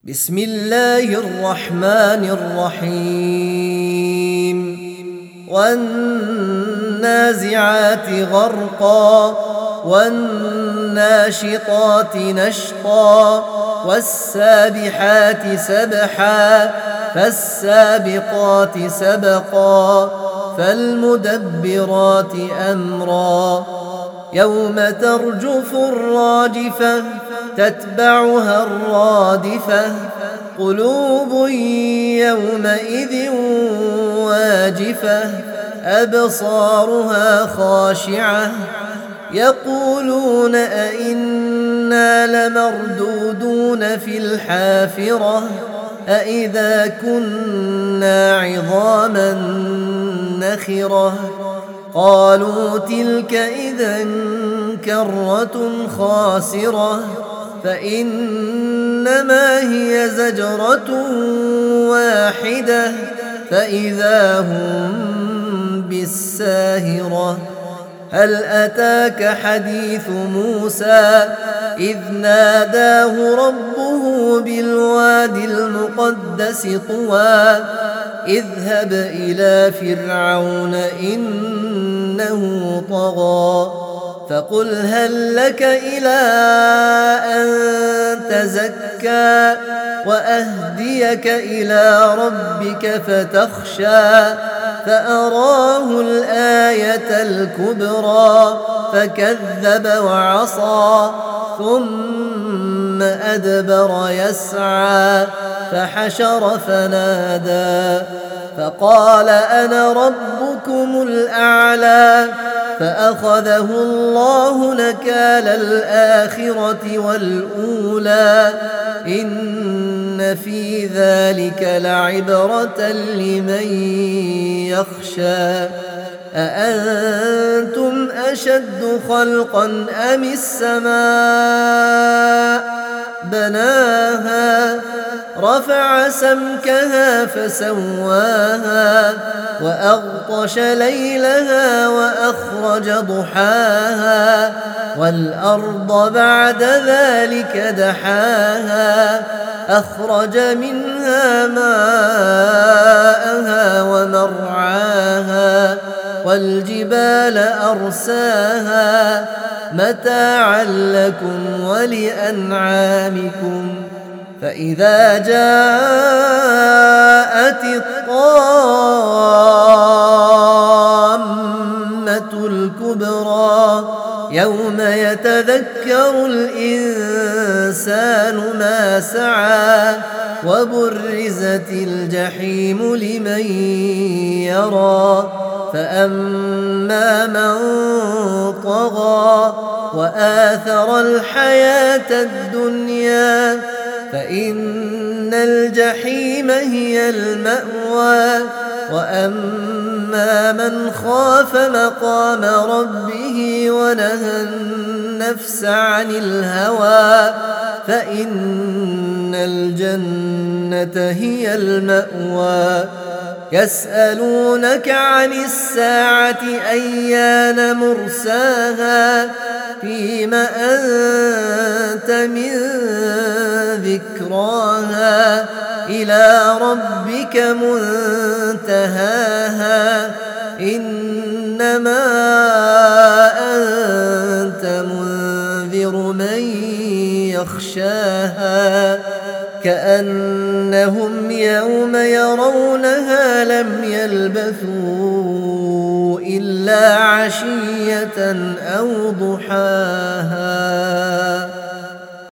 بسم الله الرحمن الرحيم والنازعات غرقا والناشطات نشطا والسابحات سبحا فالسابقات سبقا فالمدبرات أمرا يوم ترجف الراجفة تتبعها الرادفة قلوب يومئذ واجفة أبصارها خاشعة يقولون أئنا لمردودون في الحافرة أئذا كنا عظاما نخرة قالوا تلك إذا كرة خاسرة فإنما هي زجرة واحدة فإذا هم بالساهرة هل أتاك حديث موسى إذ ناداه ربه بالوادي المقدس طوى اذهب إلى فرعون إنه طغى فقل هل لك إلى أن تزكى وأهديك إلى ربك فتخشى فأراه الآية الكبرى فكذب وعصى ثم أدبر يسعى فحشر فنادى فقال أنا ربكم الأعلى فأخذه الله نكال الآخرة والأولى إن في ذلك لعبرة لمن يخشى أأنتم أشد خلقا أم السماء بناها رفع سمكها فسواها وأغطش ليلها وأخرج ضحاها والأرض بعد ذلك دحاها أخرج منها ماءها ومرعاها والجبال أرساها متاعا لكم ولأنعامكم فإذا جاءت الطامة الكبرى يوم يتذكر الإنسان ما سعى وبرزت الجحيم لمن يرى فأما من طغى وآثر الحياة الدنيا فإن الجحيم هي المأوى وأما من خاف مقام ربه ونهى النفس عن الهوى فإن الجنة هي المأوى يسألونك عن الساعة أيان مرساها فيم أنت من ذكراها إلى ربك منتهاها إنما أنت منذر من يخشاها كأنهم يوم يرونها لم يلبثوا إلا عشية أو ضحاها